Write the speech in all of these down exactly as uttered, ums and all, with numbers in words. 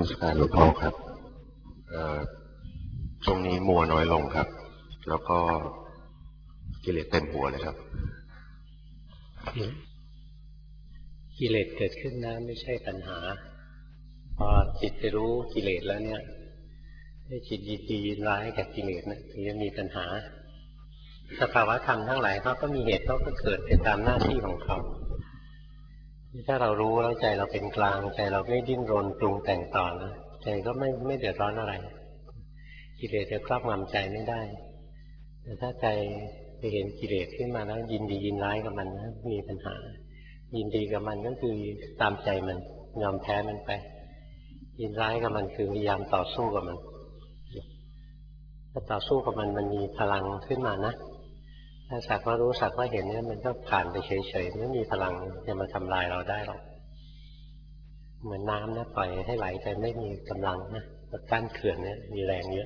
มัสการหลวงพ่อครับช่วงนี้มัวน้อยลงครับแล้วก็กิเลสเต็มหัวเลยครับกิเลสเกิดขึ้นนะไม่ใช่ปัญหาพอจิตไปรู้กิเลสแล้วเนี่ยให้จิตยินดียินร้ายกับกิเลสนะถึงจะมีปัญหาสภาวะธรรมทั้งหลายเขาก็มีเหตุเขาก็เกิดเป็นตามหน้าที่ของเขาถ้าเรารู้แล้วใจเราเป็นกลางใจเราไม่ดิ้นรนปรุงแต่งต่อนะใจก็ไม่ไม่เดือดร้อนอะไรกิเลสจะครอบงำใจไม่ได้แต่ถ้าใจไปเห็นกิเลสขึ้นมาแล้วยินดียินร้ายกับมันนะมีปัญหายินดีกับมันก็คือตามใจมันยอมแพ้มันไปยินร้ายกับมันคือพยายามต่อสู้กับมันถ้าต่อสู้กับมันมันมีพลังขึ้นมานะถ้าสักว่ารู้สักว่าเห็นเนี่ยมันก็ผ่านไปเฉยๆไม่มีพลังจะมาทำลายเราได้หรอกเหมือนน้ำนะปล่อยให้ไหลไปไม่มีกำลังนะกั้นเขื่อนเนี่ยมีแรงเยอะ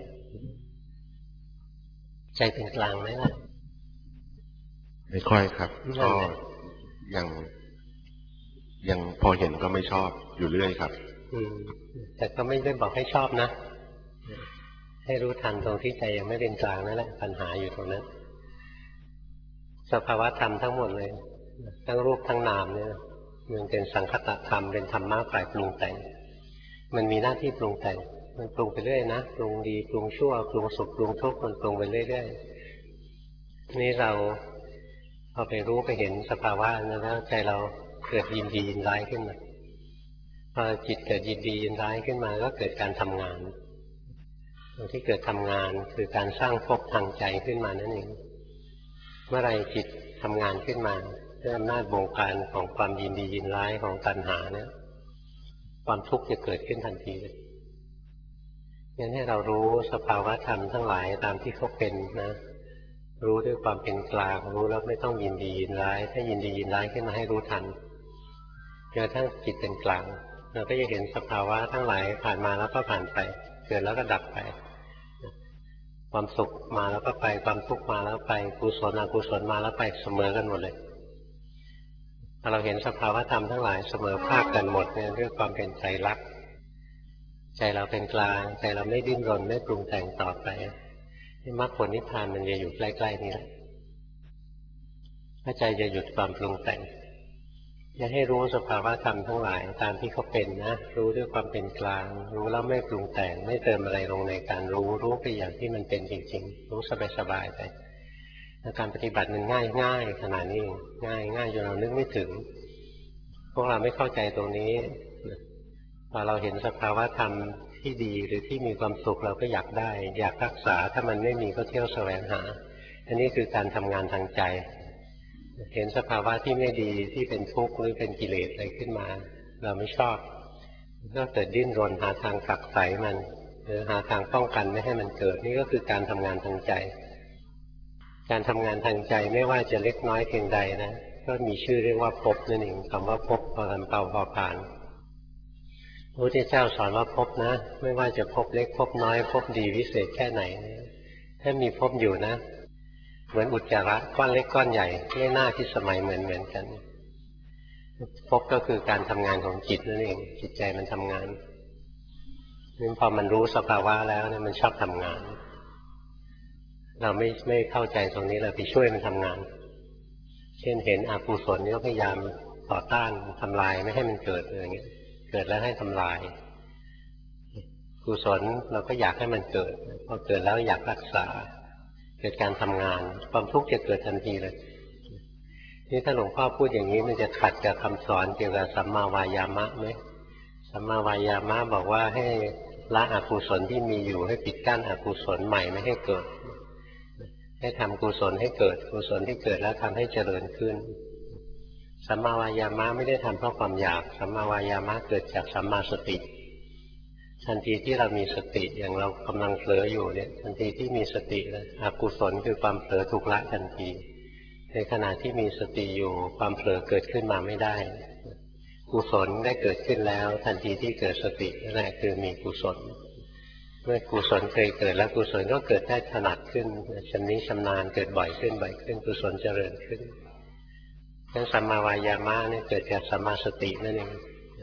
ใจเป็นกลางไหมล่ะไม่ค่อยครับก็ยังยังพอเห็นก็ไม่ชอบอยู่เรื่อยครับอืมแต่ก็ไม่ได้บอกให้ชอบนะให้รู้ทันตรงที่ใจยังไม่เป็นกลางนั่นแหละปัญหาอยู่ตรงนั้นสภาวะธรรมทั้งหมดเลยทั้งรูปทั้งนามเนี่ยมันเป็นสังคตธรรมเป็นธรรมะฝ่ายปรุงแต่งมันมีหน้าที่ปรุงแต่งมันปรุงไปเรื่อยนะปรุงดีปรุงชั่วปรุงสุขปรุงทุกข์มันปรุงไปเรื่อยๆนี่เราพอไปรู้ไปเห็นสภาวะนั้นแล้วใจเราเกิดยินดียินร้ายขึ้นมาพอจิตเกิดยินดียินร้ายขึ้นมาก็เกิดการทำงานตรงที่เกิดทำงานคือการสร้างภพทางใจขึ้นมานั่นเองเมื่อไรจิตทำงานขึ้นมาด้วยอำนาจบงการของความยินดียินร้ายของตัณหาเนี่ยความทุกข์จะเกิดขึ้นทันทีเลยงั้นให้เรารู้สภาวะธรรมทั้งหลายตามที่เขาเป็นนะรู้ด้วยความเป็นกลางรู้แล้วไม่ต้องยินดียินร้ายถ้ายินดียินร้ายขึ้นมาให้รู้ทันจนกระทั่งจิตเป็นกลางเราก็จะเห็นสภาวะทั้งหลายผ่านมาแล้วก็ผ่านไปเกิดแล้วก็ดับไปความสุขมาแล้วก็ไปความทุกข์มาแล้วไปกุศลอกุศลมาแล้วไปเสมอกันหมดเลยถ้าเราเห็นสภาวะธรรมทั้งหลายเสมอภาคกันหมดเนี่ยด้วยความเป็นใจรักใจเราเป็นกลางใจเราไม่ดิ้นรนไม่ปรุงแต่งต่อไปมรรคผลนิพพานมันจะอยู่ใกล้ๆนี่แหละถ้าใจจะหยุดความปรุงแต่งจะให้รู้สภาวะธรรมทั้งหลายตามที่เขาเป็นนะรู้ด้วยความเป็นกลางรู้แล้วไม่ปรุงแต่งไม่เติมอะไรลงในการรู้รู้ไปอย่างที่มันเป็นจริงๆรู้สบายๆไปการปฏิบัติมันง่ายง่ายขนาดนี้ง่ายง่ายจนเรานึกไม่ถึงพวกเราไม่เข้าใจตรงนี้พอเราเห็นสภาวะธรรมที่ดีหรือที่มีความสุขเราก็อยากได้อยากรักษาถ้ามันไม่มีก็เที่ยวแสวงหาอันนี้คือการทำงานทางใจเห็นสภาวะที่ไม่ดีที่เป็นทุกข์หรือเป็นกิเลสอะไรขึ้นมาเราไม่ชอบก็เกิดดิ้นรนหาทางขับไสมันหรือหาทางป้องกันไม่ให้มันเกิดนี่ก็คือการทำงานทางใจการทำงานทางใจไม่ว่าจะเล็กน้อยเพียงใดนะก็มีชื่อเรียกว่าภพนั่นเองคำว่าภพพอลำเปาพอผ่านพระพุทธเจ้าสอนว่าภพนะไม่ว่าจะภพเล็กภพน้อยภพดีวิเศษแค่ไหนถ้ามีภพอยู่นะเหมือนอุจจาระก้อนเล็กก้อนใหญ่ไม่น่าที่สมัยเหมือนเหมือนกันภพก็คือการทำงานของจิตนั่นเองจิตใจมันทำงานนี่พอมันรู้สภาวะแล้วเนี่ยมันชอบทำงานเราไม่ไม่เข้าใจตรงนี้เราไปช่วยมันทำงานเช่นเห็นอกุศลนี่ก็พยายามต่อต้านทำลายไม่ให้มันเกิดอะไรเงี้ยเกิดแล้วให้ทำลายกุศลเราก็อยากให้มันเกิดพอเกิดแล้วอยากรักษาเกิดการทำงานความทุกข์จะเกิดทันทีเลยนี่ถ้าหลวงพ่อพูดอย่างนี้มันจะขัดกับคำสอนเกี่ยวกับสัมมาวายามะไหมสัมมาวายามะบอกว่าให้ละอกุศลที่มีอยู่ให้ปิดกั้นอกุศลใหม่ไม่ให้เกิดให้ทำกุศลให้เกิดกุศลที่เกิดแล้วทำให้เจริญขึ้นสัมมาวายามะไม่ได้ทำเพราะความอยากสัมมาวายามะเกิดจากสัมมาสติทันทีที่เรามีสติอย่างเรากำลังเผลออยู่เนี่ยทันทีที่มีสติแล้วอกุศลคือความเผลอถูกละทันทีในขณะที่มีสติอยู่ความเผลอเกิดขึ้นมาไม่ได้กุศลได้เกิดขึ้นแล้วทันทีที่เกิดสตินั่นแหละคือมีกุศลเมื่อกุศลเคยเกิดแล้วกุศลก็เกิดได้ถนัดขึ้นชำนิชำนาญเกิดบ่อยขึ้นบ่อยขึ้นกุศลเจริญขึ้นทั้งสัมมาวายามะเนี่ยเกิดจากสัมมาสตินั่นเอง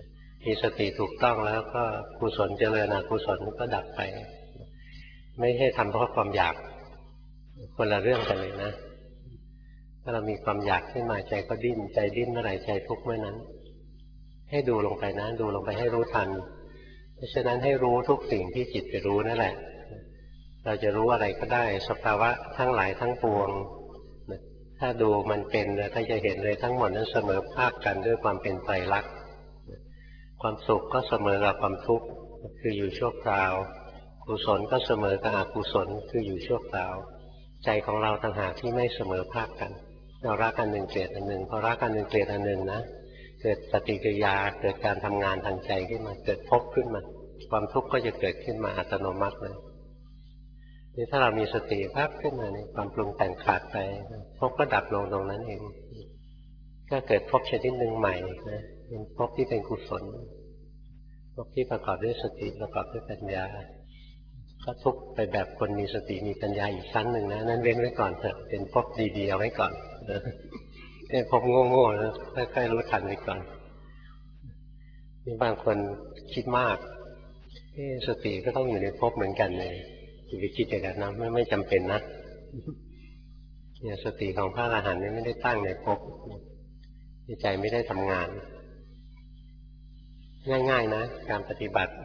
มีสติถูกต้องแล้วก็กุศลเจริญอกุศลก็ดับไปไม่ใช่ทำเพราะความอยากคนละเรื่องกันเลยนะถ้าเรามีความอยากขึ้นมาใจก็ดิ้นใจดิ้นเมื่อไหร่ใจทุกข์เมื่อนั้นให้ดูลงไปนะดูลงไปให้รู้ทันเพราะฉะนั้นให้รู้ทุกสิ่งที่จิตไปรู้นั่นแหละเราจะรู้อะไรก็ได้สภาวะทั้งหลายทั้งปวงถ้าดูมันเป็นถ้าจะเห็นเลยทั้งหมดนั้นเสมอภาคกันด้วยความเป็นไตรลักษณ์ความสุขก็เสมอกับความทุกข์คืออยู่ชั่วคราวกุศลก็เสมอกับอกุศลคืออยู่ชั่วคราวใจของเราต่างหากที่ไม่เสมอภาคกันเรารักอันหนึ่งเกลียดอันหนึ่งพอรักอันหนึ่งเกลียดอันหนึ่งนะเกิดปฏิกิริยาเกิดการทำงานทางใจขึ้นมาเกิดภพขึ้นมาความทุกข์ก็จะเกิดขึ้นมาอัตโนมัติเลยนี่ถ้าเรามีสติภาพขึ้นมาในความปรุงแต่งขาดไปภพก็ดับลงตรงนั้นเองก็เกิดภพชนิดหนึ่งใหม่นะเป็นภพที่เป็นกุศลภพที่ประกอบด้วยสติประกอบด้วยปัญญาก็ทุกไปแบบคนมีสติมีปัญญาอีกชั้นหนึ่งนะนั้นเว้นไว้ก่อนเถอะเป็นภพดีๆเอาไว้ก่อนเป็นภพโง่ๆนะค่อยๆรู้ทันไว้ก่อนนี่บางคนคิดมากสติก็ต้องอยู่ในภพเหมือนกันเลยอย่าไปคิดอย่างนั้นนะไม่ไม่จำเป็นนะเนี่ยสติของพระอรหันต์นี่ไม่ได้ตั้งในภพใจไม่ได้ทำงานง่ายๆนะการปฏิบัติ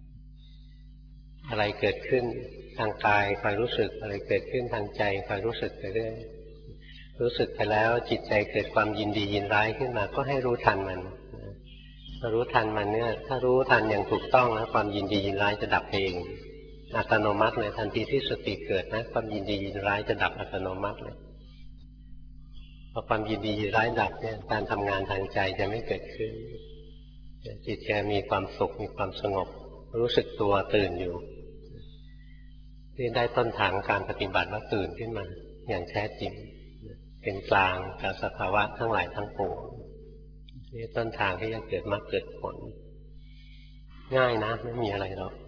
อะไรเกิดขึ้นทางกายคอยรู้สึกอะไรเกิดขึ้นทางใจคอยรู้สึกไปเรื่อยรู้สึกไปแล้วจิตใจเกิดความยินดียินร้ายขึ้นมาก็ให้รู้ทันมันถ้ารู้ทันมันเนี่ยถ้ารู้ทันอย่างถูกต้องแล้วความยินดียินร้ายจะดับเองอัตโนมัติเลยทันทีที่สติเกิดนะความยินดียินร้ายจะดับอัตโนมัติเลยพอความยินดียินร้ายดับเนี่ยการทำงานทางใจจะไม่เกิดขึ้นจิตจะมีความสุขมีความสงบรู้สึกตัวตื่นอยู่ที่ได้ต้นทางการปฏิบัติว่าตื่นขึ้นมาอย่างแท้จริงเป็นกลางกับสภาวะทั้งหลายทั้งปวงนี่ต้นทางที่จะเกิดมรรคเกิดผลง่ายนะไม่มีอะไรหรอก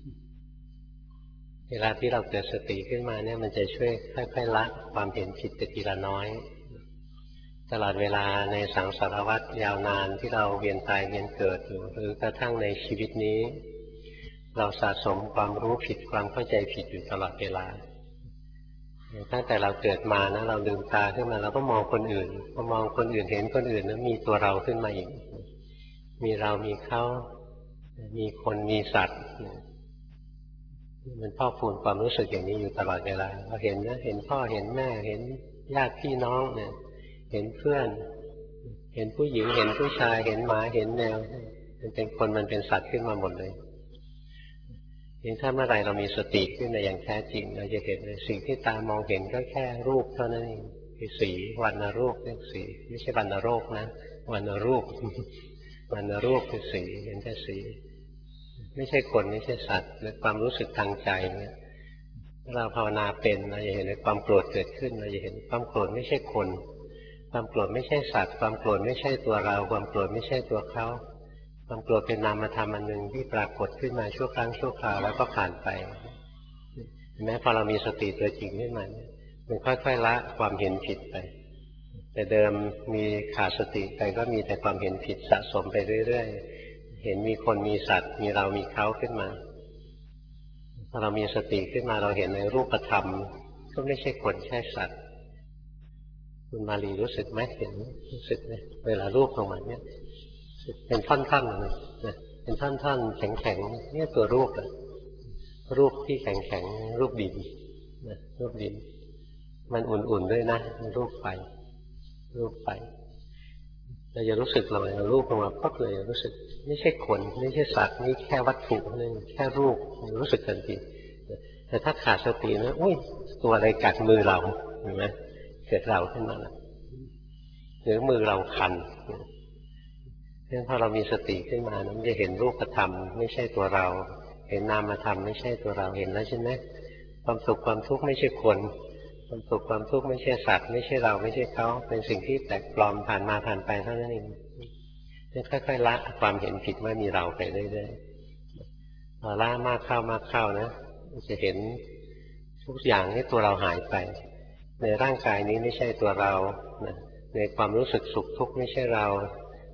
เวลาที่เราเกิดสติขึ้นมาเนี่ยมันจะช่วยค่อยๆละความเห็นผิดไปทีละน้อยตลอดเวลาในสังสารวัฏยาวนานที่เราเวียนตายเวียนเกิดอยู่หรือกระทั่งในชีวิตนี้เราสะสมความรู้ผิดความเข้าใจผิดอยู่ตลอดเวลาตั้งแต่เราเกิดมานะเราลืมตาขึ้นมาเราก็มองคนอื่นพอมองคนอื่นเห็นคนอื่นแล้วมีตัวเราขึ้นมาอีกมีเรามีเขามีคนมีสัตว์มันพอกพูนความรู้สึกอย่างนี้อยู่ตลอดเวลาเราเห็นนะเห็นพ่อเห็นแม่เห็นญาติพี่น้องเนี่ยเห็นเพื่อนเห็นผู้หญิงเห็นผู้ชายเห็นหมาเห็นแมวมันเป็นคนมันเป็นสัตว์ขึ้นมาหมดเลยถ้าเมื่อไรเรามีสติขึ้นในอย่างแท้จริงเราจะเห็นเลยสิ่งที่ตามองเห็นก็แค่รูปเท่านั้นเองคือสีวรรณรูปเรียกสีไม่ใช่วรรณโรคนะวรรณรูปวรรณรูปคือสีเห็นแค่สีไม่ใช่คนไม่ใช่สัตว์หรือความรู้สึกทางใจเนี่ยเราภาวนาเป็นเราจะเห็นเลยความโกรธเกิดขึ้นเราจะเห็นความโกรธไม่ใช่คนความโกรธไม่ใช่สัตว์ความโกรธไม่ใช่ตัวเราความโกรธไม่ใช่ตัวเขาความโกรธเป็นนามธรรมอันหนึ่งที่ปรากฏขึ้นมาชั่วครั้งชั่วคราวแล้วก็ผ่านไปแม้พอเรามีสติตัวจริงขึ้นมามันค่อยๆละความเห็นผิดไปแต่เดิมมีขาดสติไปก็มีแต่ความเห็นผิดสะสมไปเรื่อยๆเห็นมีคนมีสัตว์มีเรามีเขาขึ้นมาพอเรามีสติขึ้นมาเราเห็นในรูปธรรมก็ไม่ใช่คนใช่สัตว์คุณมาลีรู้สึกไหมเห็นรู้สึกไหมเวลารูปของมันเนี่ยเป็นท่อนๆเลยนะเป็นท่อนๆแข็งๆเนี่ยตัวรูปอะรูปที่แข็งๆรูปดินนะรูปดินมันอุ่นๆด้วยนะรูปไฟรูปไฟเราจะรู้สึกเราเอารูปออกมาปั๊บเลยรู้สึกไม่ใช่คนไม่ใช่สัตว์นี่แค่วัตถุนึงแค่รูปรู้สึกทันทีแต่ถ้าขาดสตินะอุ้ยตัวอะไรกัดมือเราเห็นไหมเกิดเราขึ้นมาหรือมือเราคันเพราะฉะนั้นพอเรามีสติขึ้นมานะมันจะเห็นรูปธรรมไม่ใช่ตัวเราเห็นนามธรรมไม่ใช่ตัวเราเห็นแล้วใช่ไหมความสุขความทุกข์ไม่ใช่คนความสุขความทุกข์ไม่ใช่สัตว์ไม่ใช่เราไม่ใช่เขาเป็นสิ่งที่แปลกปลอมผ่านมาผ่านไปเท่านั้นเองค่อยๆละความเห็นผิดว่ามีเราไปเรื่อยๆพอละมากเข้ามากเข้านะจะเห็นทุกอย่างที่ตัวเราหายไปในร่างกายนี้ไม่ใช่ตัวเราในความรู้สึกสุขทุกข์ไม่ใช่เรา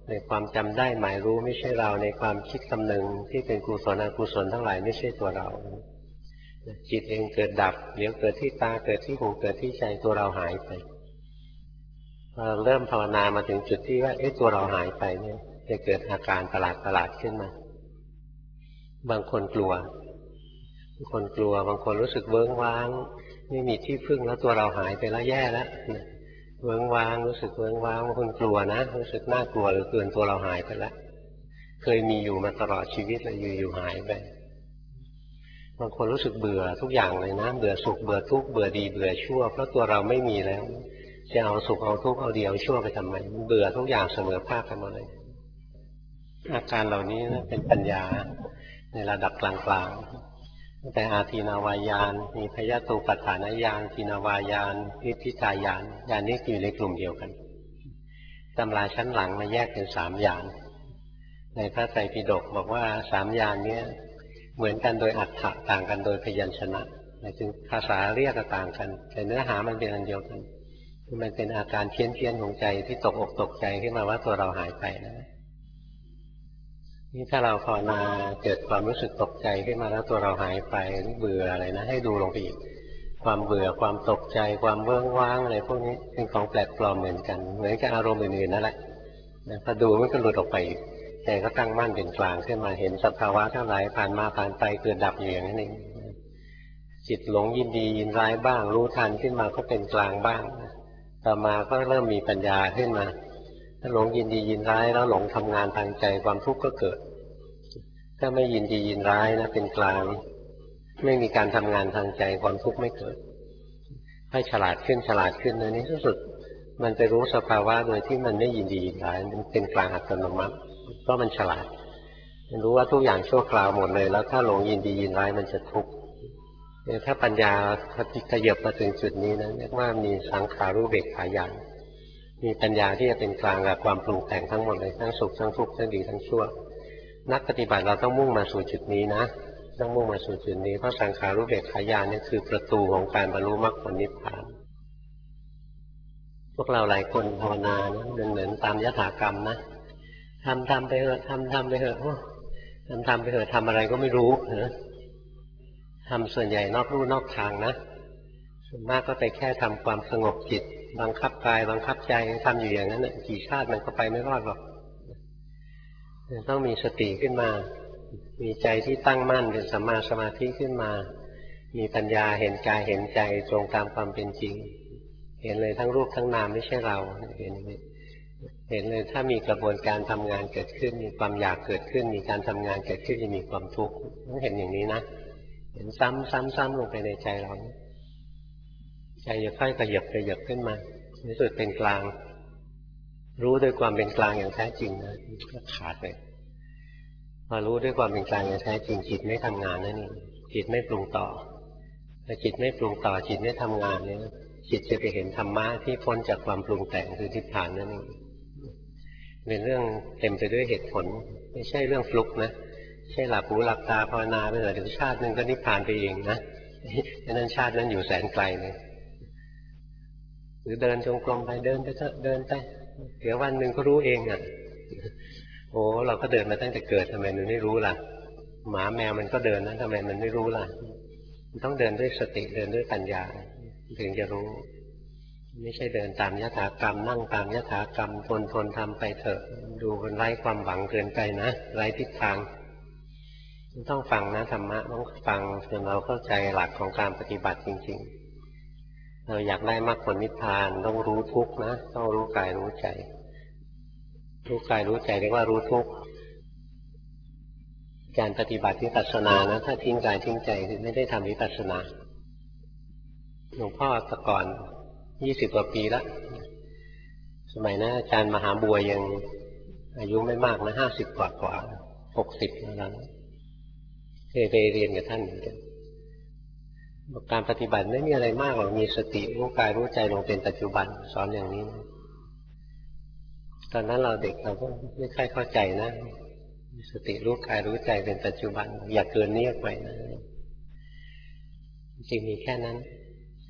ในความจำได้หมายรู้ไม่ใช่เราในความคิดคำนึงที่เป็นกุศลอกุศลทั้งหลายไม่ใช่ตัวเราจิตเองเกิดดับเดี๋ยวเกิดที่ตาเกิดที่หูเกิดที่ใจตัวเราหายไปพอเริ่มภาวนามาถึงจุดที่ว่าเอ๊ะตัวเราหายไปเนี่ยจะเกิดอาการประหลาดประหลาดขึ้นมาบางคนกลัวบางคนกลัวบางคนรู้สึกเวิ้งว้างไม่มีที่พึ่งแล้วตัวเราหายไปแล้วแย่แล้วเวิ้งว้างรู้สึกเวิ้งว้างบางคนกลัวนะรู้สึกน่ากลัวเหลือเกินตัวเราหายไปแล้วเคยมีอยู่มาตลอดชีวิตแล้วอยู่ๆหายไปบางคนรู้สึกเบื่อทุกอย่างเลยนะเบื่อสุขเบื่อทุกข์เบื่อดีเบื่อชั่วเพราะตัวเราไม่มีแล้วจะเอาสุขเอาทุกข์เอาดีเอาชั่วไปทำไมเบื่อทุกอย่างเสมอภาคกันหมดเลยอาการเหล่านี้นะเป็นปัญญาในระดับกลางๆตั้งแต่อาทีนาวายานมีพยตูปัฏฐานญาณทีนาวายานนิพพิทายานญาณนี้อยู่ในกลุ่มเดียวกันตำราชั้นหลังมาแยกเป็นสามญาณในพระไตรปิฎกบอกว่าสามญาณนี้เหมือนกันโดยอรรถะต่างกันโดยพยัญชนะหมายถึงภาษาเรียกก็ต่างกันแต่เนื้อหามันเป็นอันเดียวกันมันเป็นอาการเพี้ยนเพี้ยนของใจที่ตกอกตกใจขึ้นมาว่าตัวเราหายไปนะนี่ถ้าเราภาวนาเกิดความรู้สึกตกใจขึ้นมาแล้วตัวเราหายไปเบื่ออะไรนะให้ดูลงไปอีกความเบื่อความตกใจความเบื้องว่างอะไรพวกนี้เป็นของแปลกปลอมเหมือนกันเหมือนกับอารมณ์อื่นๆนั่นแหละพอดูมันก็หลุดออกไปใจก็ตั้งมั่นเป็นกลางขึ้นมาเห็นสภาวะทั้งหลายผ่านมาผ่านไปเกิดดับอยู่อย่างนั้นเองจิตหลงยินดียินร้ายบ้างรู้ทันขึ้นมาก็เป็นกลางบ้างต่อมาก็เริ่มมีปัญญาขึ้นมาถ้าหลงยินดียินร้ายแล้วหลงทำงานทางใจความทุกข์ก็เกิดถ้าไม่ยินดียินร้ายนะเป็นกลางไม่มีการทำงานทางใจความทุกข์ไม่เกิดให้ฉลาดขึ้นฉลาดขึ้นในนี้ที่สุดมันไปรู้สภาวะโดยที่มันไม่ยินดียินร้ายมันเป็นกลางอัตโนมัติเพราะมันฉลาดมันรู้ว่าทุกอย่างชั่วคราวหมดเลยแล้วถ้าหลงยินดียินร้ายมันจะทุกข์ถ้าปัญญาขยับมาถึงจุดนี้นะเรียกว่ามีสังขารุเบกขาญาณมีปัญญาที่จะเป็นกลางกับความปรุงแต่งทั้งหมดเลยทั้งสุขทั้งทุกข์ทั้งดีทั้งชั่วนักปฏิบัติเราต้องมุ่งมาสู่จุดนี้นะต้องมุ่งมาสู่จุดนี้เพราะสังขารุเบกขาญาณนี่คือประตูของการบรรลุมรรคผลนิพพานพวกเราหลายคนภาวนานะเหมือนเหมือนตามยถากรรมนะทำทำไปเถอะทำทำไปเถอะทำทำไปเถอะทำอะไรก็ไม่รู้นะทำส่วนใหญ่นอกลู่นอกทางนะส่วนมากก็ไปแค่ทำความสงบจิตบังคับกายบังคับใจทำอยู่อย่างนั้นนะกี่ชาติมันก็ไปไม่รอดหรอกต้องมีสติขึ้นมามีใจที่ตั้งมั่นเป็นสัมมาสมาธิขึ้นมามีปัญญาเห็นกายเห็นใจตรงตามความเป็นจริงเห็นเลยทั้งรูปทั้งนามไม่ใช่เราเห็นเห็นเลยถ้ามีกระบวนการทำงานเกิดขึ้นมีความอยากเกิดขึ้นมีการทำงานเกิดขึ้นจะมีความทุกข์ต้องเห็นอย่างนี้นะเห็นซ้ำซ้ำซ้ำลงไปในใจเราใจจะค่อยขยับขยับขึ้นมาในสุดเป็นกลางรู้ด้วยความเป็นกลางอย่างแท้จริงนะก็ขาดไปพอรู้ด้วยความเป็นกลางอย่างแท้จริงจิตไม่ทำงานนั่นเองจิตไม่ปรุงต่อถ้าจิตไม่ปรุงต่อจิตไม่ทำงานเนี่ยจิตจะไปเห็นธรรมะที่พ้นจากความปรุงแต่งคือนิพพานนั่นเองเป็นเรื่องเต็มไปด้วยเหตุผลไม่ใช่เรื่องฟลุกนะใช่หลับหูหลับตาภาวนาไปเลยถึงชาตินึงก็นิพพานไปเองนะนั้นชาตินั้นอยู่แสนไกลเลยหรือเดินจงกรมไปเดินไปเถอะเดินไปเดี๋ยววันหนึ่งก็รู้เองอ่ะโอ้เราก็เดินมาตั้งแต่เกิดทำไมมันไม่รู้ล่ะหมาแมวมันก็เดินนะทำไมมันไม่รู้ล่ะมันต้องเดินด้วยสติเดินด้วยปัญญาถึงจะรู้ไม่ใช่เดินตามยถากรรมนั่งตามยถากรรมทนทนทำไปเถอะดูมันไร้ความหวังเกินไปนะไร้ทิศทางต้องฟังนะธรรมะต้องฟังจนเราเข้าใจหลักของการปฏิบัติจริงๆเราอยากได้มรรคผลนิพพานต้องรู้ทุกข์นะต้องรู้กายรู้ใจรู้กายรู้ใจเรียกว่ารู้ทุกข์การปฏิบัติวิปัสสนานะถ้าทิ้งกายทิ้งใจไม่ได้ทำวิปัสสนาหลวงพ่อแต่ก่อนยี่สิบกว่าปีแล้วสมัยนั้นอาจารย์มหาบัวยังอายุไม่มากนะห้าสิบกว่ากว่าหกสิบแล้วเคยไปเรียนกับท่านเหมือนกันการปฏิบัติไม่มีอะไรมากหรอกมีสติรู้กายรู้ใจลงเป็นปัจจุบันสอนอย่างนี้ตอนนั้นเราเด็กเราก็ไม่ค่อยเข้าใจนะมีสติรู้กายรู้ใจเป็นปัจจุบันอย่าเกินนี้ไปนะจริงมีแค่นั้น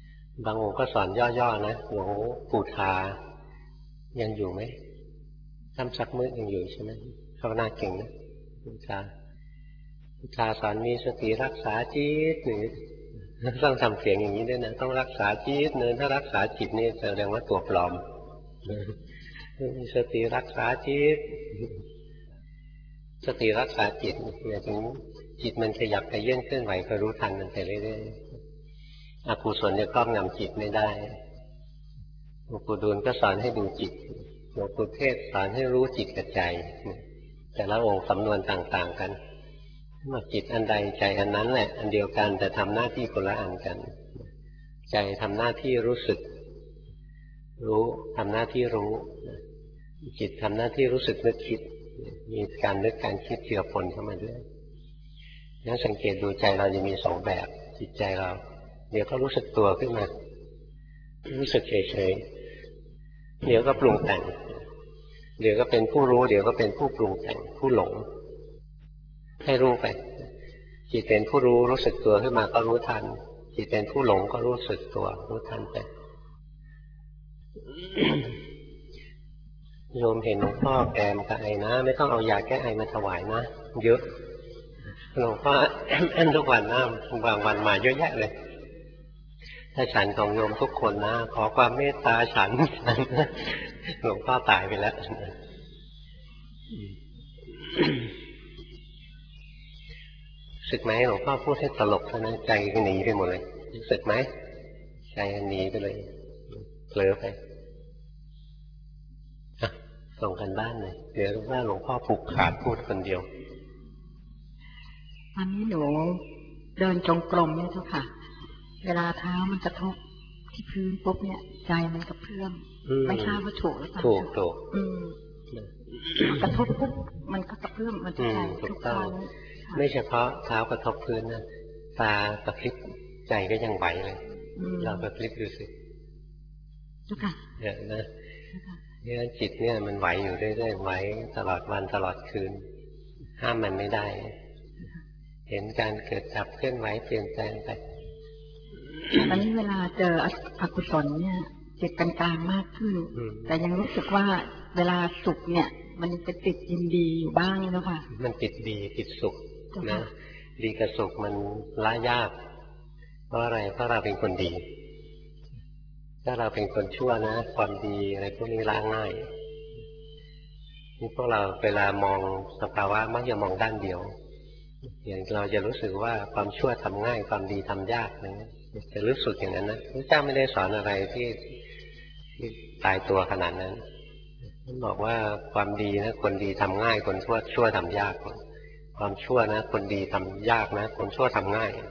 บางองค์ก็สอนย่อๆนะหลวงปู่ทายังอยู่ไหมทำสักมื้อยังอยู่ใช่ไหมภาวนาเก่งนะพุทธาพุทธาสอนมีสติรักษาจิตหนึ่งต้องทำเสียงอย่างนี้ด้วยนะต้องรักษาจิตเนินถ้ารักษาจิตนี่แสดงว่าตัวปลอมมีสติรักษาจิตสติรักษาจิตเนี่ยถึงจิตมันขยับไปเยื่นเคลื่อนไหวก็รู้ทันมันไปเรื่อยๆอกุศลจะครอบงำจิตไม่ได้หลวงปู่ดูลก็สอนให้ดูจิตหลวงปู่เทศสอนให้รู้จิตกับใจแต่ละองค์สำนวนต่างๆกันว่าจิตอันใดใจอันนั้นแหละอันเดียวกันแต่ทำหน้าที่คนละอันกันใจทำหน้าที่รู้สึกรู้ทำหน้าที่รู้จิตทำหน้าที่รู้สึกนึกคิดมีการนึกการคิดเกี่ยวปนเข้ามาด้วยงั้นสังเกตดูใจเราจะมีสองแบบจิตใจเราเดี๋ยวก็รู้สึกตัวขึ้นมารู้สึกเฉยๆเดี๋ยวก็ปรุงแต่งเดี๋ยวก็เป็นผู้รู้เดี๋ยวก็เป็นผู้ปรุงแต่งผู้หลงให้รู้ไปจิตเป็นผู้รู้รู้สึกตัวขึ้นมาก็รู้ทันจิตเป็นผู้หลงก็รู้สึกตัวรู้ทันไปโยมเห็นหลวงพ่อแกมกับไอนะไม่ต้องเอายาแก้ไอมาถวายนะเยอะหลวงพ่อแอนทุกวันนะบางวันมาเยอะแยะเลยถ้าฉันของโยมทุกคนนะขอความเมตตาฉันหลวงพ่อตายไปแล้วรู้สึกไหมหลวงพ่อพูดให้ตลกนะใจหนีไปหมดเลยรู้สึกไหมใจหนีไปเลยเผลอไปส่งกันบ้านเลยเดี๋ยวว่าหลวงพ่อผูกขาดพูดคนเดียวอันนี้หนูเดินจงกรมเนี่ยเจ้าค่ะเวลาเท้ามันกระทบที่พื้นปุ๊บเนี่ยใจมันกระเพื่อมไม่ทราบว่าถูกหรือเปล่าถูกถูกกระทบปุ๊บมันก็กระเพื่อมมันจะใจทุกครั้งไม่เฉพาะเท้ากระทบพื้นนะตากระพริบใจก็ยังไหวเลยเรากระพริบดูสิเนี่ยนะเนี่ยจิตเนี่ยมันไหวอยู่เรื่อยๆไหวตลอดวันตลอดคืนห้ามมันไม่ได้เห็นการเกิดดับเคลื่อนไหวเปลี่ยนแปลงไปตอนนี้เวลาเจออกุศลเนี่ยจิตกลางๆมากขึ้นแต่ยังรู้สึกว่าเวลาสุขเนี่ยมันจะติดยินดีอยู่บ้างแล้วค่ะมันติดดีติดสุขนะดีกับสุขมันละยากเพราะอะไรเพราะเราเป็นคนดีถ้าเราเป็นคนชั่วนะความดีอะไรพวกนี้ละง่ายนี่พวกเราเวลามองสภาวะมักจะมองด้านเดียวอย่างเราจะรู้สึกว่าความชั่วทำง่ายความดีทำยากนะจะรู้สึกอย่างนั้นนะพระเจ้าไม่ได้สอนอะไรที่ที่ตายตัวขนาดนั้นท่านบอกว่าความดีนะคนดีทำง่ายคนชั่วชั่วทำยากความชั่วนะคนดีทำยากนะคนชั่วทำง่าย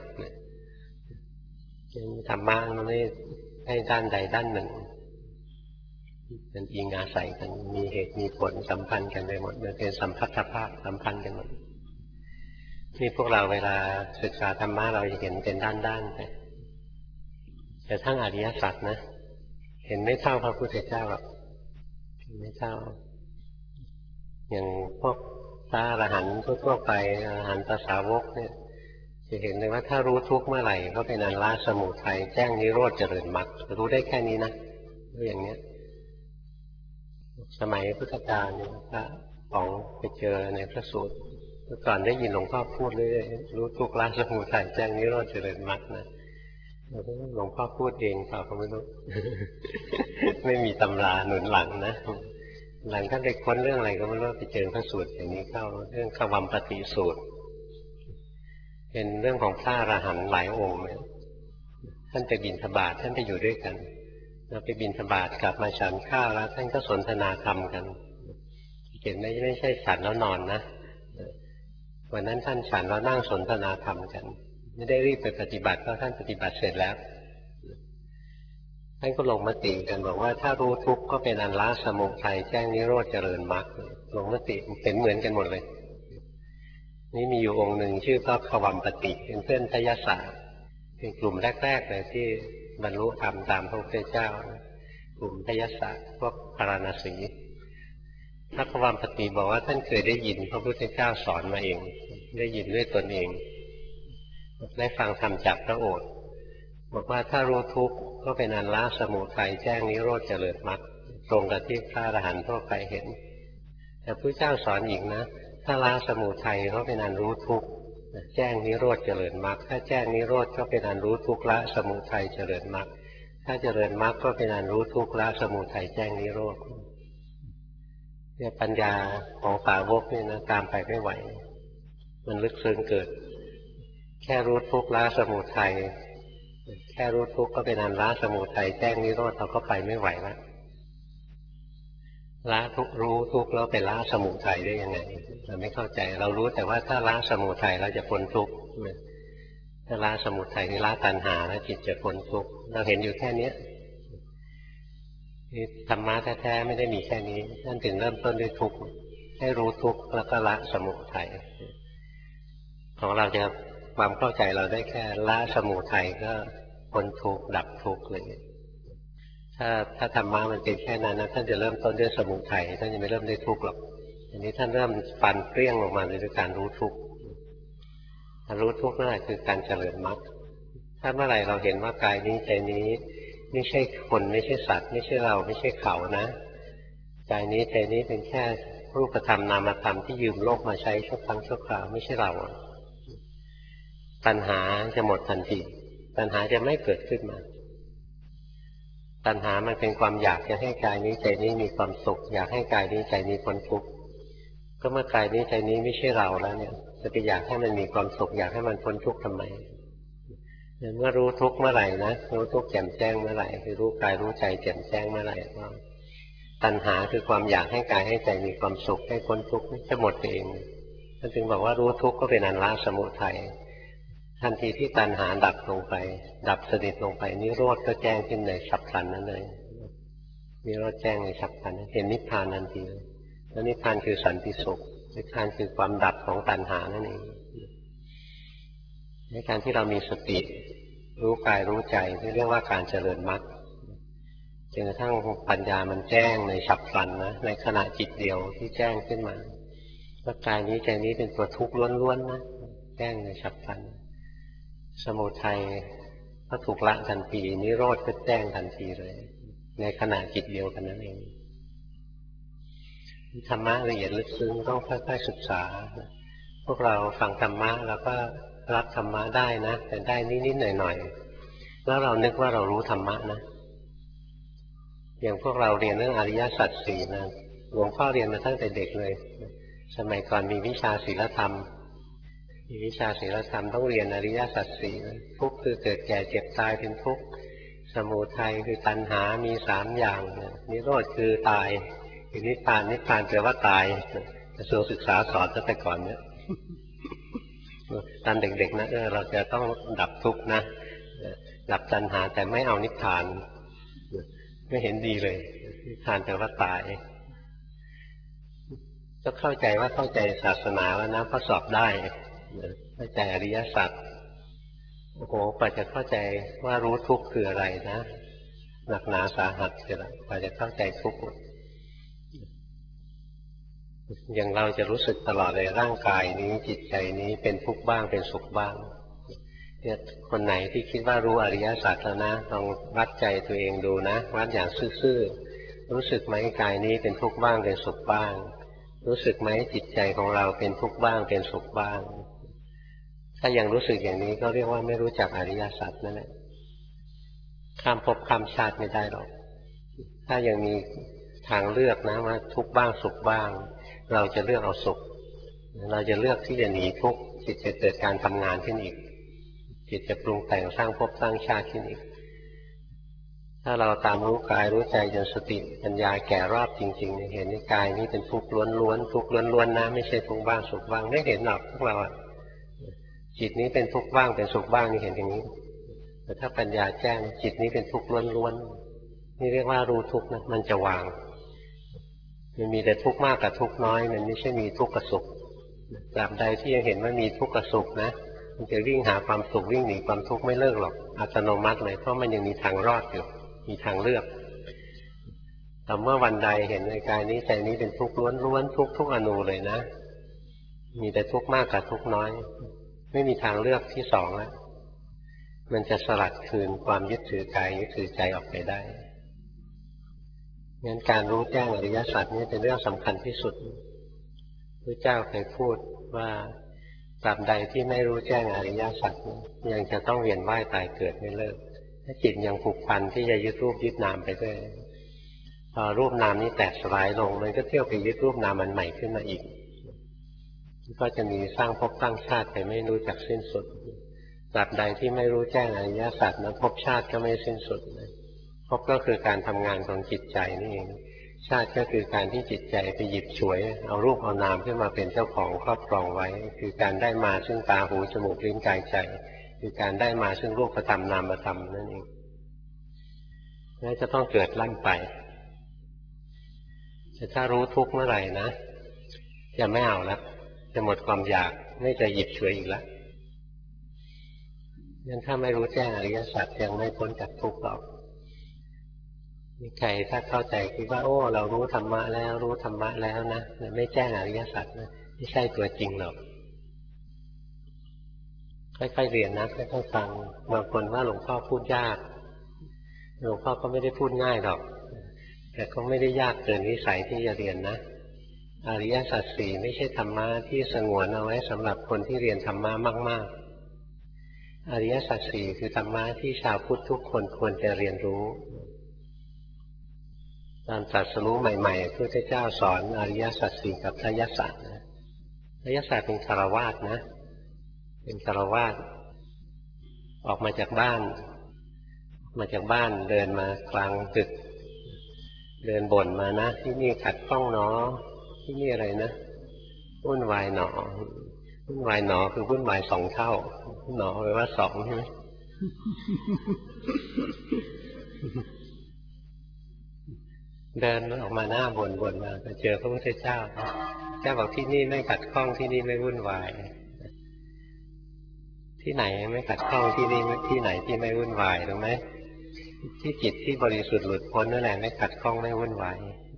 ธรรมะมันไม่ให้ด้านใดด้านหนึ่งมันอิงอาศัยกันมีเหตุมีผลสัมพันธ์กันไปหมดมันเป็นสัมพัทธภาพสัมพันธ์กันหมดนี่พวกเราเวลาศึกษาธรรมะเราจะเห็นเป็นด้านๆไปแต่ทั้งอริยสัจนะเห็นไม่เท่าพระพุทธเจ้าหรอกไม่เท่าอย่างพวกพระอรหันต์ทั่วไปอรหันตสาวกเนี่ยจะเห็นเลยว่าถ้ารู้ทุกข์เมื่อไหร่ก็เป็นอันละสมุทัยแจ้งนิโรธเจริญมรรครู้ได้แค่นี้นะรู้อย่างเนี้ยสมัยพุทธกาลพระของไปเจอในพระสูตรเมื่อก่อนได้ยินหลวงพ่อพูดเลยรู้ทุกข์ละสมุทัยแจ้งนิโรธเจริญมรรคนะหลวงพ่อพูดเองเปล่าก็ไม่รู้ไม่มีตำราหนุนหลังนะหลังท่านไปค้นเรื่องอะไรก็ไม่รู้ไปเจอพระสูตรอย่างนี้เข้าเรื่องขวัมปฏิสูตรเป็นเรื่องของพระอรหันต์หลายองค์เนี่ยท่านไปบิณฑบาตท่านไปอยู่ด้วยกันแล้วไปบิณฑบาตกลับมาฉันข้าวแล้วท่านก็สนทนาธรรมกันเห็นไม่ไม่ใช่ฉันแล้วนอนนะวันนั้นท่านฉันแล้วนั่งสนทนาธรรมกันไม่ได้รีบไปปฏิบัติเพราะท่านปฏิบัติเสร็จแล้วท่านก็ลงมติกันบอกว่าถ้ารู้ทุกข์ก็เป็นอันละสมุทัยแจ้งนิโรธเจริญมรรคลงมติเห็นเหมือนกันหมดเลยนี่มีอยู่องค์หนึ่งชื่อพระขวัมปติเป็นเพื่อนทยศาสตร์เป็นกลุ่มแรกๆเลยที่บรรลุธรรมตามพระพุทธเจ้ากลุ่มทยศาสตร์พวกพาราณสีพระขวัมปติบอกว่าท่านเคยได้ยินพระพุทธเจ้าสอนมาเองได้ยินด้วยตนเองได้ฟังธรรมจากพระโอษฐ์บอกว่าถ้ารู้ทุกข์ก็เป็นอันละสมุทัยแจ้งนิโรธเจริญมรรคตรงกับที่พระอรหันต์ทั่วไปเห็นแต่พระเจ้าสอนอีกนะถ้าละสมุทัยก็เป็นอันรู้ทุกข์แจ้งนิโรธเจริญมรรคถ้าแจ้งนิโรธก็เป็นอันรู้ทุกข์ละสมุทัยเจริญมรรคถ้าเจริญมรรคก็เป็นอันรู้ทุกข์ละสมุทัยแจ้งนิโรธเนี่ยปัญญาของสาวกนี่นะตามไปไม่ไหวมันลึกซึ้งเกิดแค่รู้ทุกข์ละสมุทัยแค่รู้ทุกข์ก็เป็นอันละสมุทัยแจ้งนิโรธเราก็ไปไม่ไหวแล้วละทุกรู้ทุกข์แล้วไปละสมุทัยได้ยังไงเราไม่เข้าใจเรารู้แต่ว่าถ้าละสมุทัยเราจะพ้นทุกข์ถ้าละสมุทัยคือละตัณหาแล้วจิตจะพ้นทุกข์เราเห็นอยู่แค่นี้ธรรมะแท้ๆไม่ได้มีแค่นี้ท่านถึงเริ่มต้นด้วยทุกข์ให้รู้ทุกข์แล้วก็ละสมุทัยของเราจะความเข้าใจเราได้แค่ละสมุทัยก็พ้นทุกข์ดับทุกข์เลยถ้าถ้าธรรมะมันเป็นแค่นั้นนะท่านจะเริ่มต้นด้วยสมุทัยท่านจะไม่เริ่มด้วยทุกข์หรอกอันนี้ท่านเริ่มฟันเปรี้ยงลงมาด้วยการรู้ทุกข์การรู้ทุกข์นั่นแหละคือการเจริญมรรคถ้าเมื่อไหร่เราเห็นว่ากายนี้ใจนี้ไม่ใช่คนไม่ใช่สัตว์ไม่ใช่เราไม่ใช่เขานะกายนี้ใจนี้เป็นแค่รูปธรรมนามธรรมที่ยืมโลกมาใช้ชั่วครั้งชั่วคราวไม่ใช่เราตัณหาจะหมดทันทีตัณหาจะไม่เกิดขึ้นมาตัณหามันเป็นความอยากจะให้กายนี้ใจนี้มีความสุขอยากให้กายนี้ใจนี้พ้นทุกข์ก็เมื่อกายนี้ใจนี้ไม่ใช่เราแล้วเนี่ยจะไปอยากให้มันมีความสุขอยากให้มันพ้นทุกข์ทำไมเมื่อรู้ทุกข์เมื่อไหร่นะรู้ทุกข์แจ่มแจ้งเมื่อไหร่คือรู้กายรู้ใจแจ่มแจ้งเมื่อไหร่ก็ตัณหาคือความอยากให้กายให้ใจมีความสุขให้พ้นทุกข์จะหมดไปเองท่านจึงบอกว่ารู้ทุกข์ก็เป็นอันละสมุทัยทันทีที่ตัณหาดับลงไปดับสนิทลงไปนิโรธก็แจ้งขึ้นในฉับพลันนั้นเลยนิโรธแจ้งในฉับพลันเห็นนิพพานทันทีแล้วนิพพานคือสันติสุขนิพพานคือความดับของตัณหานั่นเองในการที่เรามีสติรู้กายรู้ใจที่เรียกว่าการเจริญมรรคจนกระทั่งปัญญามันแจ้งในฉับพลันนะในขณะจิตเดียวที่แจ้งขึ้นมาว่ากายนี้ใจนี้เป็นตัวทุกข์ล้วนๆนะแจ้งในฉับพลันสมุทัยก็ถูกละทันทีนิโรธก็แจ้งทันทีเลยในขณะจิตเดียวกันนั่นเองธรรมะละเอียดลึกซึ้งต้องค่อยๆศึกษาพวกเราฟังธรรมะแล้วก็รับธรรมะได้นะแต่ได้นิดๆหน่อยๆแล้วเรานึกว่าเรารู้ธรรมะนะอย่างพวกเราเรียนเรื่องอริยสัจสี่นะหลวงพ่อเรียนมาตั้งแต่เด็กเลยสมัยก่อนมีวิชาศีลธรรมมีวิชาศีลธรรมต้องเรียนอริยสัจสี่ทุกข์คือเกิดแก่เจ็บตายเป็นทุกข์สมุทัยคือตัณหามีสามอย่างนิโรธคือตายคือนิพพานนิพพานแปลว่าตายกระทรวงศึกษาสอนตั้งแต่ก่อนเนี่ยตอนเด็กๆนะเออเราจะต้องดับทุกข์นะดับตัณหาแต่ไม่เอานิพพานไม่เห็นดีเลยนิพพานแปลว่าตายก็เข้าใจว่าเข้าใจศาสนาแล้วนะเพราะสอบได้เข้าใจอริยสัจโอ้โหกว่าจะเข้าใจว่ารู้ทุกข์คืออะไรนะหนักหนาสาหัสเสียละกว่าจะเข้าใจทุกข์อย่างเราจะรู้สึกตลอดเลยร่างกายนี้จิตใจนี้เป็นทุกข์บ้างเป็นสุขบ้างเนี่ยคนไหนที่คิดว่ารู้อริยสัจแล้วนะลองวัดใจตัวเองดูนะวัดอย่างซื่อๆรู้สึกไหมกายนี้เป็นทุกข์บ้างเป็นสุขบ้างรู้สึกไหมจิตใจของเราเป็นทุกข์บ้างเป็นสุขบ้างถ้ายังรู้สึกอย่างนี้ก็เรียกว่าไม่รู้จักอริยสัจนั่นแหละข้ามภพข้ามชาติไม่ได้หรอกถ้ายังมีทางเลือกนะว่าทุกข์บ้างสุขบ้างเราจะเลือกเอาสุขเราจะเลือกที่จะหนีทุกข์จิตจะเกิดการทำงานขึ้นอีกจิตจะปรุงแต่งสร้างภพสร้างชาติขึ้นอีกถ้าเราตามรู้กายรู้ใจจนสติปัญญาแก่รอบจริงๆเห็นในกายนี้เป็นทุกข์ล้วนๆทุกข์ล้วนๆนะไม่ใช่ทุกข์บ้างสุขบ้างไม่เห็นหรอกพวกเราจิตนี้เป็นทุกข์บ้างเป็นสุขบ้างนี่เห็นอย่างนี้แต่ถ้าปัญญาแจ้งจิตนี้เป็นทุกข์ล้วนๆนี่เรียกว่ารู้ทุกข์นะมันจะวางมันมีแต่ทุกข์มากกับทุกข์น้อยมันไม่ใช่มีทุกข์กับสุขตราบใดที่ยังเห็นว่ามีทุกข์กับสุขนะมันจะวิ่งหาความสุขวิ่งหนีความทุกข์ไม่เลิกหรอกอัตโนมัติเลยเพราะมันยังมีทางรอดอยู่มีทางเลือกแต่เมื่อวันใดเห็นในกายนี้ใจนี้เป็นทุกข์ล้วนๆทุกทุกอนูเลยนะมีแต่ทุกข์มากกับทุกข์น้อยไม่มีทางเลือกที่สองแล้วมันจะสลัดคืนความยึดถือกายยึดถือใจออกไปได้งั้นการรู้แจ้งอริยสัจนี่เป็นเรื่องสำคัญที่สุดพระเจ้าเคยพูดว่าตราบใดที่ไม่รู้แจ้งอริยสัจยังจะต้องเวียนว่ายตายเกิดไม่เลิกถ้าจิตยังผูกพันที่จะยึดรูปยึดนามไปด้วยพอรูปนามนี้แตกสลายลงมันก็เที่ยวไปยึดรูปนามมันใหม่ขึ้นมาอีกก็จะมีสร้างภพสร้างชาติไปไม่รู้จักสิ้นสุดตราบใดที่ไม่รู้แจ้งอริยสัจนั้นภพชาติก็ไม่สิ้นสุดภพก็คือการทำงานของจิตใจนี่เองชาติก็คือการที่จิตใจไปหยิบฉวยเอารูปเอานามขึ้นมาเป็นเจ้าของครอบครองไว้คือการได้มาซึ่งตาหูจมูกลิ้นกายใจคือการได้มาซึ่งรูปธรรมนามธรรมนั่นเองแล้วจะต้องเกิดลั่นไปแต่ถ้ารู้ทุกข์เมื่อไหร่นะจะไม่เอาละจะหมดความอยากไม่จะหยิบฉวยอีกแล้วงั้นถ้าไม่รู้แจ้งอริยสัจยังไม่พ้นจากทุกข์หรอกมีใครถ้าเข้าใจคิดว่าโอ้เรารู้ธรรมะแล้วรู้ธรรมะแล้วนะไม่แจ้งอริยสัจนะไม่ใช่ตัวจริงหรอกค่อยๆเรียนนะค่อยๆฟังบางคนว่าหลวงพ่อพูดยากหลวงพ่อก็ไม่ได้พูดง่ายหรอกแต่ก็ไม่ได้ยากเกินวิสัยที่จะเรียนนะอริยสัจสี่ไม่ใช่ธรรมะที่สงวนเอาไว้สำหรับคนที่เรียนธรรมะมากๆอริยสัจสี่คือธรรมะที่ชาวพุทธทุกคนควรจะเรียนรู้ตอนตรัสรู้ใหม่ๆพระพุทธเจ้าสอนอริยสัจสี่กับทยสัจนะทยสัจเป็นคฤหัสถ์นะเป็นคฤหัสถ์ออกมาจากบ้านมาจากบ้านเดินมากลางดึกเดินบ่นมานะที่นี่ขัดข้องหนอที่นี่อะไรนะวุ่นวายหนอวุ่นวายหนอคือวุ่นวายสองเท่าหนอแปลว่าสองใช่ไหม เดินออกมาหน้าบ่นบ่นมาเจอพระพุทธเจ้าเจ้าบอกที่นี่ไม่ขัดข้องที่นี่ไม่วุ่นวายที่ไหนไม่ขัดข้องที่นี่ที่ไหนที่ไม่วุ่นวายรู้ไหมที่จิตที่บริสุทธิ์หลุดพ้นนั่นแหละไม่ขัดข้องไม่วุ่นวาย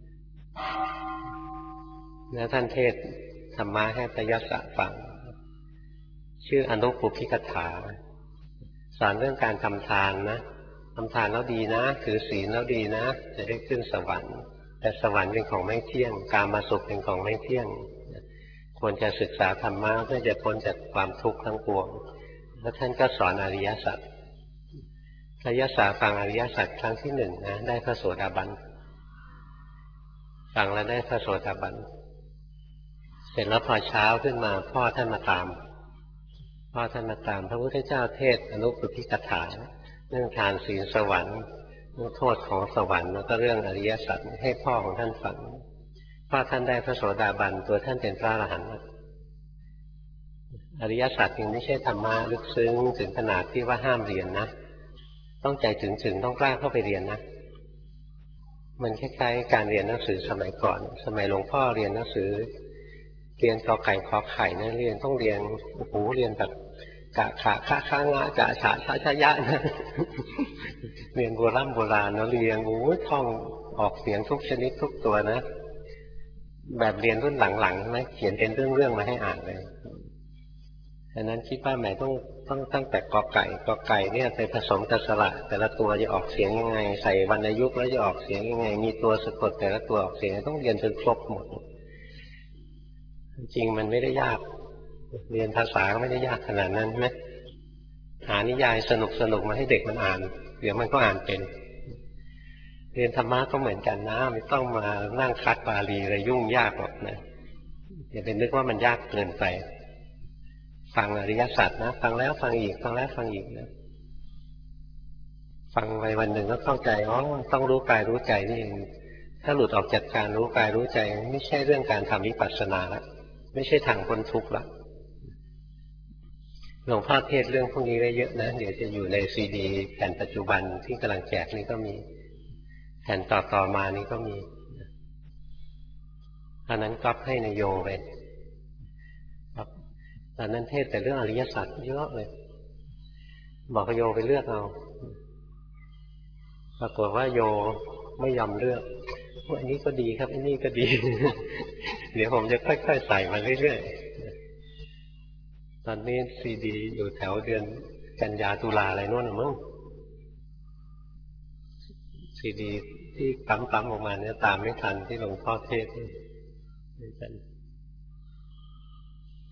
แล้วท่านเทศธรรมะให้พยศฟังชื่ออนุปุพพิกถาสอนเรื่องการทำทานนะทำทานแล้วดีนะถือศีลแล้วดีนะจะได้ขึ้นสวรรค์แต่สวรรค์เป็นของไม่เที่ยงกามาสุขเป็นของไม่เที่ยงควรจะศึกษาธรรมะเพื่อจะพ้นจากความทุกข์ทั้งปวงแล้วท่านก็สอนอริยสัจอริยสัจฟังอริยสัจครั้งที่หนึ่งนะได้พระโสดาบันฟังแล้วได้พระโสดาบันเสร็จแล้วพอเช้าขึ้นมาพ่อท่านมาตามพ่อท่านมาตามพระพุทธเจ้าเทศอนุปุพพิกถาเรื่องทานศีลสวรรค์เรื่องโทษของสวรรค์แล้วก็เรื่องอริยสัจให้พ่อของท่านฟังพ่อท่านได้พระโสดาบันตัวท่านเป็นพระอรหันต์อริยสัจยังไม่ใช่ธรรมะลึกซึ้งถึงขนาดที่ว่าห้ามเรียนนะต้องใจถึงถึงต้องกล้าเข้าไปเรียนนะมันคล้ายๆการเรียนหนังสือสมัยก่อนสมัยหลวงพ่อเรียนหนังสือเรียนกอไก่ขอไข่นะเรียนต้องเรียนโอ้โหเรียนแบบกะขะคะค้างะจะฉะชะชะยะนะเรียนโบราณโบราณนะเรียนโอ้ยท่องออกเสียงทุกชนิดทุกตัวนะแบบเรียนรุ่นหลังๆใช่ไหมเขียนเป็นเรื่องๆมาให้อ่านเลยฉะนั้นคิดว่าแหมต้องต้องตั้งแต่กอไก่กอไก่เนี่ยไปผสมกับสระแต่ละตัวจะออกเสียงยังไงใส่วรรณยุกต์แล้วจะออกเสียงยังไงมีตัวสะกดแต่ละตัวออกเสียงต้องเรียนจนครบหมดจริงมันไม่ได้ยากเรียนภาษาก็ไม่ได้ยากขนาดนั้นใช่ไหมหานิยายสนุกสนุกมาให้เด็กมันอ่านเดี๋ยวมันก็อ่านเป็นเรียนธรรมะก็เหมือนกันนะไม่ต้องมานั่งคัดบาลีอะไรยุ่งยากหรอกนะอย่าไปนึกว่ามันยากเกินไปฟังอริยสัจนะฟังแล้วฟังอีกฟังแล้วฟังอีกนะฟังไปวันหนึ่งก็เข้าใจอ๋อต้องรู้กายรู้ใจนี่เองถ้าหลุดออกจากการรู้กายรู้ใจไม่ใช่เรื่องการทำวิปัสสนาละไม่ใช่ทางพ้นทุกข์ละหลวงพ่อเทศเรื่องพวกนี้ไว้เยอะนะเดี๋ยวจะอยู่ในซีดีแผ่นปัจจุบันที่กำลังแจกนี่ก็มีแผ่นต่อต่อมานี่ก็มีตอนนั้นก๊อปให้นายโยไปตอนนั้นเทศแต่เรื่องอริยสัจเยอะเลยบอกโยไปเลือกเอาปรากฏว่าโยไม่ยอมเลือกว่าอันนี้ก็ดีครับอันนี้ก็ดี เดี๋ยวผมจะค่อยๆใส่มาเรื่อยๆตอนนี้ซีดีอยู่แถวเดือนกันยาตุลาอะไรโน่นนะมั้งซีดีที่ปั๊มๆออกมาเนี่ยตามไม่ทันที่หลวงพ่อเทศนี่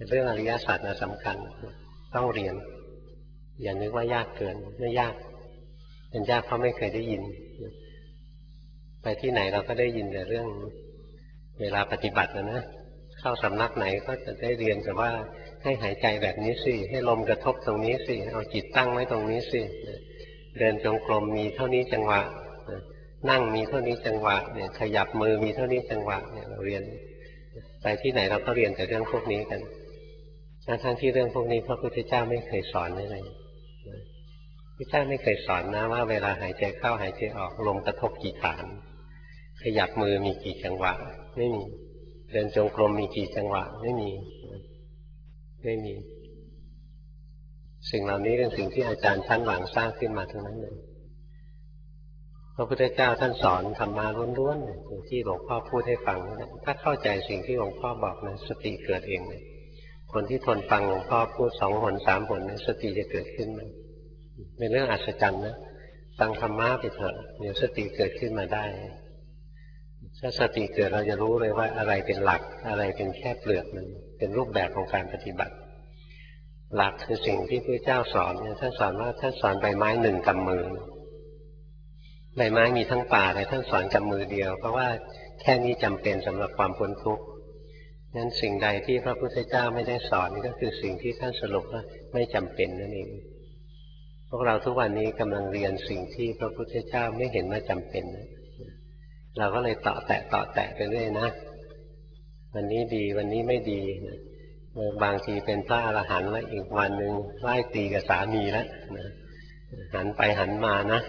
เรื่องอริยสัจนะสำคัญต้องเรียนอย่านึกว่ายากเกินไม่ยากเป็นยากเพราะไม่เคยได้ยินไปที่ไหนเราก็ได้ยินแต่เรื่องเวลาปฏิบัตินะนะเข้าสำนักไหนก็จะได้เรียนแต่ว่าให้หายใจแบบนี้สิให้ลมกระทบตรงนี้สิเอาจิตตั้งไว้ตรงนี้สิเดินจงกรมมีเท่านี้จังหวะนั่งมีเท่านี้จังหวะเนี่ยขยับมือมีเท่านี้จังหวะเนี่ยเราเรียนไปที่ไหนเราก็เรียนแต่เรื่องพวกนี้กันทั้งที่เรื่องพวกนี้พระพุทธเจ้าไม่เคยสอนเลยพระเจ้าไม่เคยสอนนะว่าเวลาหายใจเข้าหายใจออกลมกระทบกี่ฐานขยับมือมีกี่จังหวะไม่มีเดินจงกรมมีกี่จังหวะไม่มีไม่มีสิ่งเหล่านี้เป็นสิ่งที่อาจารย์ชั้นหลังสร้างขึ้นมาทั้งนั้นเลยพระพุทธเจ้าท่านสอนธรรมะล้วนๆอย่างที่หลวงพ่อพูดให้ฟังนั่นแหละถ้าเข้าใจสิ่งที่หลวงพ่อบอกนะสติเกิดเองเลยคนที่ทนฟังหลวงพ่อพูดสองหนสามหนสติจะเกิดขึ้นมาเป็นเรื่องอัศจรรย์นะฟังธรรมะไปเถอะเดี๋ยวสติเกิดขึ้นมาได้ถ้าสติเกิดเราจะรู้เลยว่าอะไรเป็นหลักอะไรเป็นแค่เปลือกมันเป็นรูปแบบของการปฏิบัติหลักคือสิ่งที่พระเจ้าสอนเนี่ยท่านสอนว่าท่านสอนใบไม้หนึ่งกำมือใบไม้มีทั้งป่าแต่ท่านสอนกำมือเดียวเพราะว่าแค่นี้จำเป็นสำหรับความพ้นทุกข์นั้นสิ่งใดที่พระพุทธเจ้าไม่ได้สอนก็คือสิ่งที่ท่านสรุปว่าไม่จำเป็นนั่นเองพวกเราทุกวันนี้กำลังเรียนสิ่งที่พระพุทธเจ้าไม่เห็นว่าจำเป็นนะเราก็เลยต่อแตะต่อแตะไปเรื่อยนะวันนี้ดีวันนี้ไม่ดีบางทีเป็นพระอรหันต์แล้วอีกวันหนึ่งไล่ตีกับสามีแล้วหันไปหันมานะ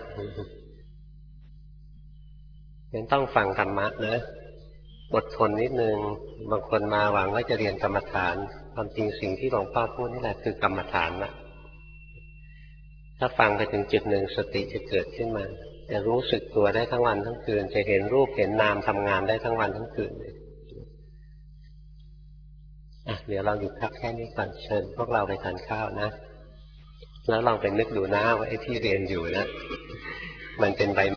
เป็นต้องฟังธรรมะนะอดทนนิดนึงบางคนมาหวังว่าจะเรียนกรรมฐานความจริงสิ่งที่หลวงพ่อพูดนี่แหละคือกรรมฐานนะถ้าฟังไปถึงจุดหนึ่งสติจะเกิดขึ้นมาจะรู้สึกตัวได้ทั้งวันทั้งคืนจะเห็นรูปเห็นนามทำงานได้ทั้งวันทั้งคืนเลยอ่ะเดี๋ยวเราหยุดพักแค่นี้ก่อนเชิญพวกเราไปทานข้าวนะแล้วลองไปนึกดูนะว่าไอ้ที่เรียนอยู่นะมันเป็นใบ